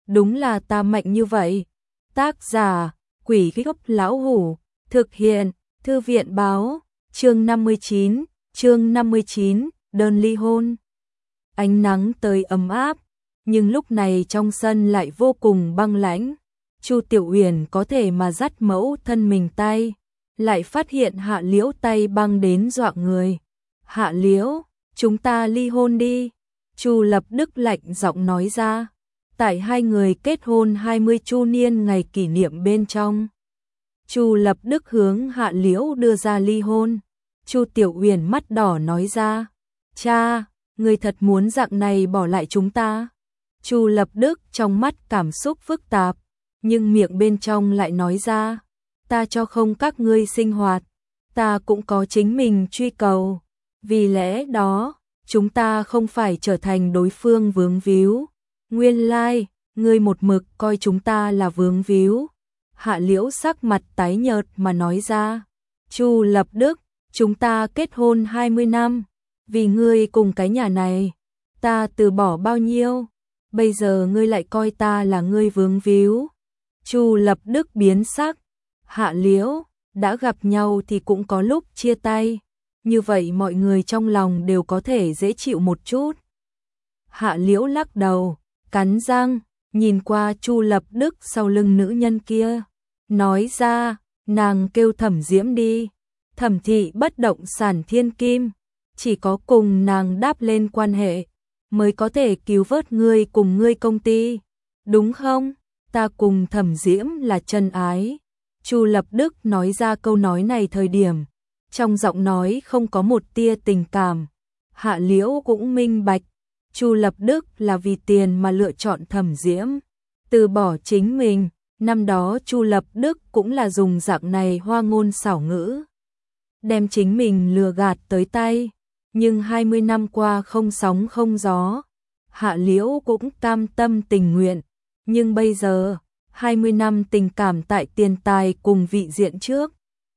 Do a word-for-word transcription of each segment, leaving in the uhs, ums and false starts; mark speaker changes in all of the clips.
Speaker 1: đúng là ta mạnh như vậy. Tác giả, Quỷ Gốc Lão Hủ, thực hiện, Thư viện báo, chương năm mươi chín, chương năm mươi chín, đơn ly hôn. Ánh nắng tới ấm áp, nhưng lúc này trong sân lại vô cùng băng lãnh. Chu Tiểu Uyển có thể mà dắt mẫu thân mình tay, lại phát hiện Hạ Liễu tay băng đến dọa người. Hạ Liễu, chúng ta ly hôn đi. Chu Lập Đức lạnh giọng nói ra. Tại hai người kết hôn hai mươi chu niên ngày kỷ niệm bên trong, Chu Lập Đức hướng Hạ Liễu đưa ra ly hôn. Chu Tiểu Uyển mắt đỏ nói ra, cha, người thật muốn dạng này bỏ lại chúng ta. Chu Lập Đức trong mắt cảm xúc phức tạp, nhưng miệng bên trong lại nói ra, ta cho không các ngươi sinh hoạt, ta cũng có chính mình truy cầu. Vì lẽ đó, chúng ta không phải trở thành đối phương vướng víu. Nguyên lai, like, ngươi một mực coi chúng ta là vướng víu. Hạ Liễu sắc mặt tái nhợt mà nói ra, Chu Lập Đức, chúng ta kết hôn hai mươi năm, vì ngươi cùng cái nhà này, ta từ bỏ bao nhiêu, bây giờ ngươi lại coi ta là ngươi vướng víu. Chu Lập Đức biến sắc, Hạ Liễu, đã gặp nhau thì cũng có lúc chia tay, như vậy mọi người trong lòng đều có thể dễ chịu một chút. Hạ Liễu lắc đầu, cắn răng, nhìn qua Chu Lập Đức sau lưng nữ nhân kia, nói ra, nàng kêu Thẩm Diễm đi, Thẩm thị bất động sản thiên kim, chỉ có cùng nàng đáp lên quan hệ, mới có thể cứu vớt ngươi cùng ngươi công ty, đúng không? Ta cùng Thẩm Diễm là chân ái. Chu Lập Đức nói ra câu nói này thời điểm, trong giọng nói không có một tia tình cảm. Hạ Liễu cũng minh bạch, Chu Lập Đức là vì tiền mà lựa chọn Thẩm Diễm, từ bỏ chính mình. Năm đó Chu Lập Đức cũng là dùng dạng này hoa ngôn xảo ngữ, đem chính mình lừa gạt tới tay, nhưng hai mươi năm qua không sóng không gió, Hạ Liễu cũng cam tâm tình nguyện, nhưng bây giờ, hai mươi năm tình cảm tại tiền tài cùng vị diện trước,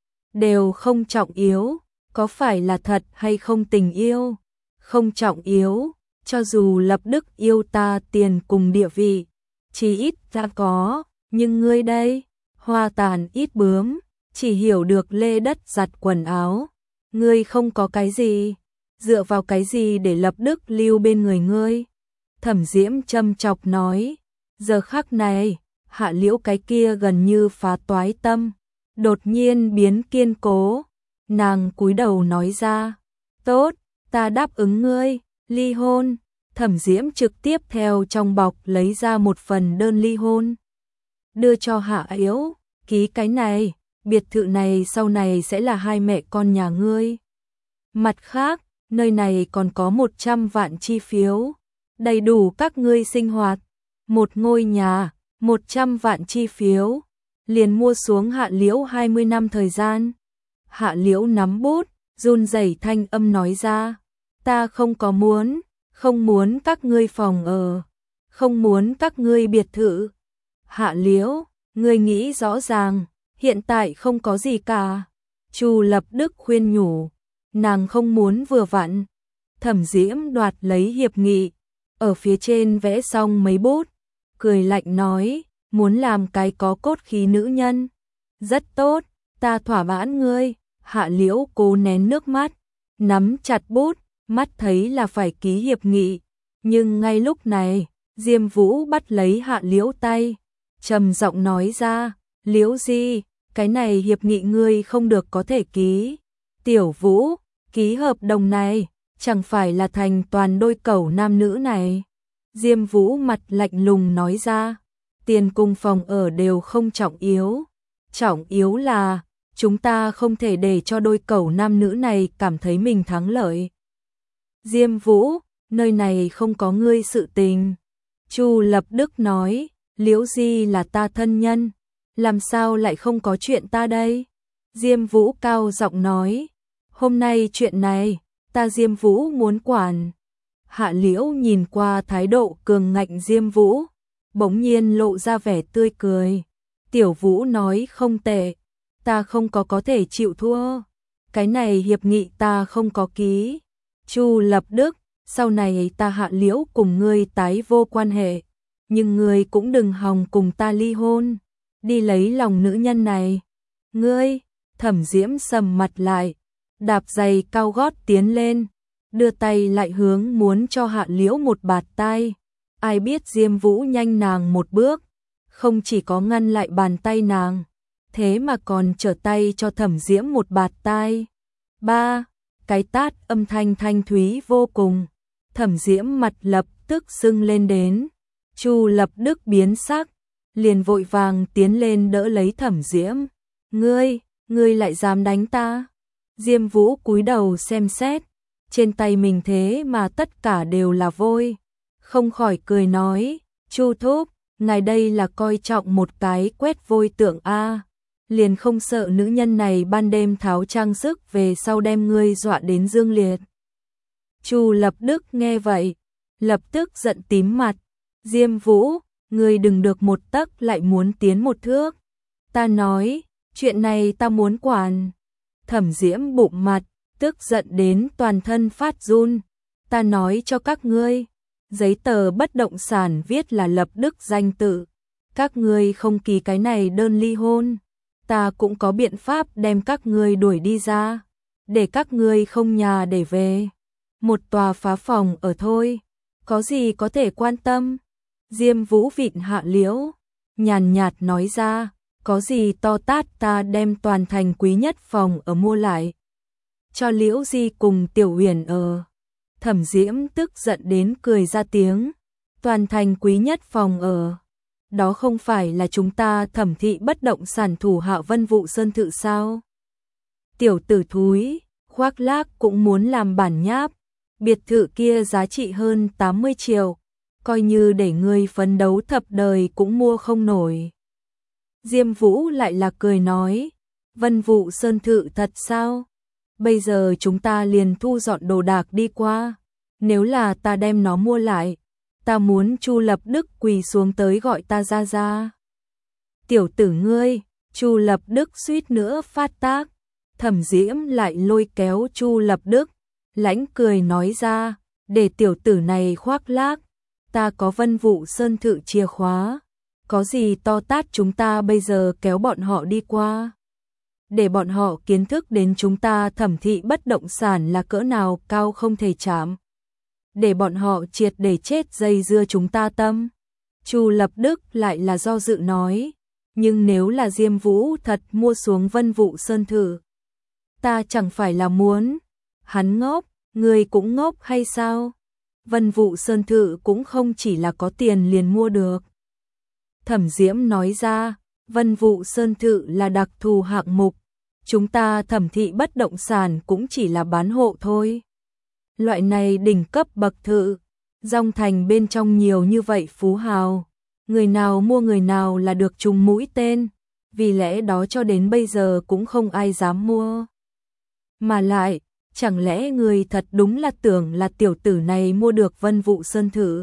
Speaker 1: đều không trọng yếu, có phải là thật hay không tình yêu, không trọng yếu, cho dù Lập Đức yêu ta tiền cùng địa vị, chỉ ít ta có, nhưng ngươi đây, hoa tàn ít bướm, chỉ hiểu được lê đất giặt quần áo, ngươi không có cái gì, dựa vào cái gì để Lập Đức lưu bên người ngươi? Thẩm Diễm châm chọc nói, giờ khắc này, Hạ Liễu cái kia gần như phá toái tâm, đột nhiên biến kiên cố, nàng cúi đầu nói ra, tốt, ta đáp ứng ngươi, ly hôn. Thẩm Diễm trực tiếp theo trong bọc lấy ra một phần đơn ly hôn, đưa cho Hạ Liễu, ký cái này, biệt thự này sau này sẽ là hai mẹ con nhà ngươi. Mặt khác, nơi này còn có một trăm vạn chi phiếu, đầy đủ các ngươi sinh hoạt, một ngôi nhà, một trăm vạn chi phiếu, liền mua xuống Hạ Liễu hai mươi năm thời gian. Hạ Liễu nắm bút, run rẩy thanh âm nói ra, ta không có muốn, không muốn các ngươi phòng ở, không muốn các ngươi biệt thự. Hạ Liễu, ngươi nghĩ rõ ràng, hiện tại không có gì cả. Chu Lập Đức khuyên nhủ, nàng không muốn vừa vặn. Thẩm Diễm đoạt lấy hiệp nghị, ở phía trên vẽ xong mấy bút, cười lạnh nói, muốn làm cái có cốt khí nữ nhân. Rất tốt, ta thỏa mãn ngươi. Hạ Liễu cố nén nước mắt, nắm chặt bút, mắt thấy là phải ký hiệp nghị, nhưng ngay lúc này, Diêm Vũ bắt lấy Hạ Liễu tay, trầm giọng nói ra, Liễu Di, cái này hiệp nghị ngươi không được có thể ký. Tiểu Vũ, ký hợp đồng này, chẳng phải là thành toàn đôi cẩu nam nữ này. Diêm Vũ mặt lạnh lùng nói ra, tiền cùng phòng ở đều không trọng yếu, trọng yếu là, chúng ta không thể để cho đôi cẩu nam nữ này cảm thấy mình thắng lợi. Diêm Vũ, nơi này không có ngươi sự tình. Chu Lập Đức nói, Liễu Di là ta thân nhân, làm sao lại không có chuyện ta đây? Diêm Vũ cao giọng nói, hôm nay chuyện này, ta Diêm Vũ muốn quản. Hạ Liễu nhìn qua thái độ cường ngạnh Diêm Vũ, bỗng nhiên lộ ra vẻ tươi cười. Tiểu Vũ nói không tệ, ta không có có thể chịu thua, cái này hiệp nghị ta không có ký. Chu Lập Đức, sau này ta Hạ Liễu cùng ngươi tái vô quan hệ, nhưng ngươi cũng đừng hòng cùng ta ly hôn, đi lấy lòng nữ nhân này. Ngươi, Thẩm Diễm sầm mặt lại, đạp giày cao gót tiến lên, đưa tay lại hướng muốn cho Hạ Liễu một bạt tai. Ai biết Diêm Vũ nhanh nàng một bước, không chỉ có ngăn lại bàn tay nàng, thế mà còn trở tay cho Thẩm Diễm một bạt tai. Ba, cái tát âm thanh thanh thúy vô cùng. Thẩm Diễm mặt lập tức sưng lên đến. Chu Lập Đức biến sắc, liền vội vàng tiến lên đỡ lấy Thẩm Diễm. Ngươi, ngươi lại dám đánh ta? Diêm Vũ cúi đầu xem xét, trên tay mình thế mà tất cả đều là vôi, không khỏi cười nói, Chu thúc, ngài đây là coi trọng một cái quét vôi tượng a, liền không sợ nữ nhân này ban đêm tháo trang sức về sau đem ngươi dọa đến dương liệt. Chu Lập Đức nghe vậy, lập tức giận tím mặt, Diêm Vũ, ngươi đừng được một tấc lại muốn tiến một thước. Ta nói, chuyện này ta muốn quản. Thẩm Diễm bụng mặt, tức giận đến toàn thân phát run. Ta nói cho các ngươi, giấy tờ bất động sản viết là Lập Đức danh tự. Các ngươi không ký cái này đơn ly hôn, ta cũng có biện pháp đem các ngươi đuổi đi ra, để các ngươi không nhà để về. Một tòa phá phòng ở thôi, có gì có thể quan tâm. Diêm Vũ vịn Hạ Liễu, nhàn nhạt nói ra, có gì to tát ta đem toàn thành quý nhất phòng ở mua lại, cho Liễu Di cùng Tiểu Huyền ở. Thẩm Diễm tức giận đến cười ra tiếng, toàn thành quý nhất phòng ở, đó không phải là chúng ta Thẩm thị bất động sản thủ hạ Vân Vụ Sơn Thự sao? Tiểu tử thúi, khoác lác cũng muốn làm bản nháp, biệt thự kia giá trị hơn tám mươi triệu, coi như để ngươi phấn đấu thập đời cũng mua không nổi. Diêm Vũ lại là cười nói, Vân Vụ Sơn Thự thật sao? Bây giờ chúng ta liền thu dọn đồ đạc đi qua, nếu là ta đem nó mua lại, ta muốn Chu Lập Đức quỳ xuống tới gọi ta ra ra. Tiểu tử ngươi, Chu Lập Đức suýt nữa phát tác. Thẩm Diễm lại lôi kéo Chu Lập Đức, lãnh cười nói ra, để tiểu tử này khoác lác, ta có Vân Vụ Sơn Thự chìa khóa, có gì to tát chúng ta bây giờ kéo bọn họ đi qua, để bọn họ kiến thức đến chúng ta Thẩm thị bất động sản là cỡ nào cao không thể chạm, để bọn họ triệt để chết dây dưa chúng ta tâm. Chu Lập Đức lại là do dự nói, nhưng nếu là Diêm Vũ thật mua xuống Vân Vụ Sơn Thự, ta chẳng phải là muốn. Hắn ngốc, người cũng ngốc hay sao? Vân Vụ Sơn Thự cũng không chỉ là có tiền liền mua được. Thẩm Diễm nói ra, Vân Vụ Sơn Thự là đặc thù hạng mục, chúng ta Thẩm thị bất động sản cũng chỉ là bán hộ thôi. Loại này đỉnh cấp bậc thự, Dòng Thành bên trong nhiều như vậy phú hào, người nào mua người nào là được trùng mũi tên, vì lẽ đó cho đến bây giờ cũng không ai dám mua. Mà lại, chẳng lẽ người thật đúng là tưởng là tiểu tử này mua được Vân Vụ Sơn Thự?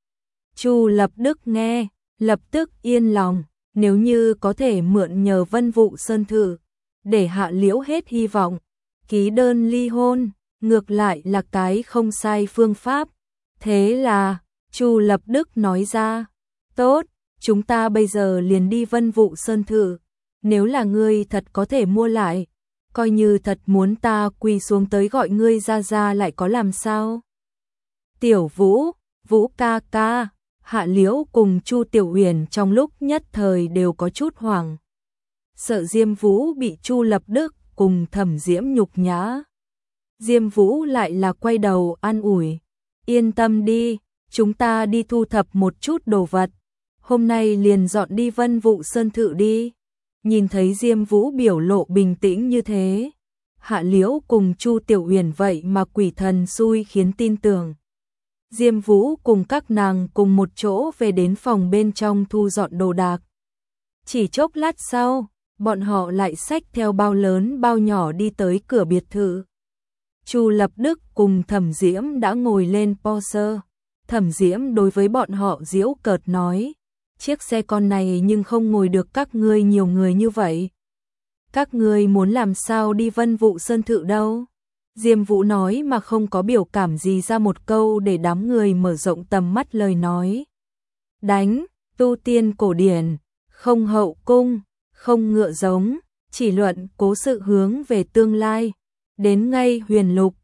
Speaker 1: Chu Lập Đức nghe, lập tức yên lòng, nếu như có thể mượn nhờ Vân Vụ Sơn Thự, để Hạ Liễu hết hy vọng, ký đơn ly hôn, ngược lại là cái không sai phương pháp. Thế là, Chu Lập Đức nói ra, tốt, chúng ta bây giờ liền đi Vân Vụ Sơn Thự, nếu là ngươi thật có thể mua lại, coi như thật muốn ta quỳ xuống tới gọi ngươi ra ra lại có làm sao? Tiểu Vũ, Vũ ca ca, Hạ Liễu cùng Chu Tiểu Huyền trong lúc nhất thời đều có chút hoảng. Sợ Diêm Vũ bị Chu Lập Đức cùng Thẩm Diễm nhục nhã. Diêm Vũ lại là quay đầu an ủi, yên tâm đi, chúng ta đi thu thập một chút đồ vật, hôm nay liền dọn đi Vân Vụ Sơn Thự đi. Nhìn thấy Diêm Vũ biểu lộ bình tĩnh như thế, Hạ Liễu cùng Chu Tiểu Huyền vậy mà quỷ thần xui khiến tin tưởng. Diêm Vũ cùng các nàng cùng một chỗ về đến phòng bên trong thu dọn đồ đạc. Chỉ chốc lát sau, bọn họ lại xách theo bao lớn bao nhỏ đi tới cửa biệt thự. Chu Lập Đức cùng Thẩm Diễm đã ngồi lên Porsche. Thẩm Diễm đối với bọn họ giễu cợt nói, chiếc xe con này nhưng không ngồi được các ngươi nhiều người như vậy. Các ngươi muốn làm sao đi Vân Vụ Sơn Thự đâu? Diêm Vũ nói mà không có biểu cảm gì ra một câu để đám người mở rộng tầm mắt lời nói. đánh, tu tiên cổ điển, không hậu cung, không ngựa giống, chỉ luận cố sự hướng về tương lai. Đến ngay huyền lục,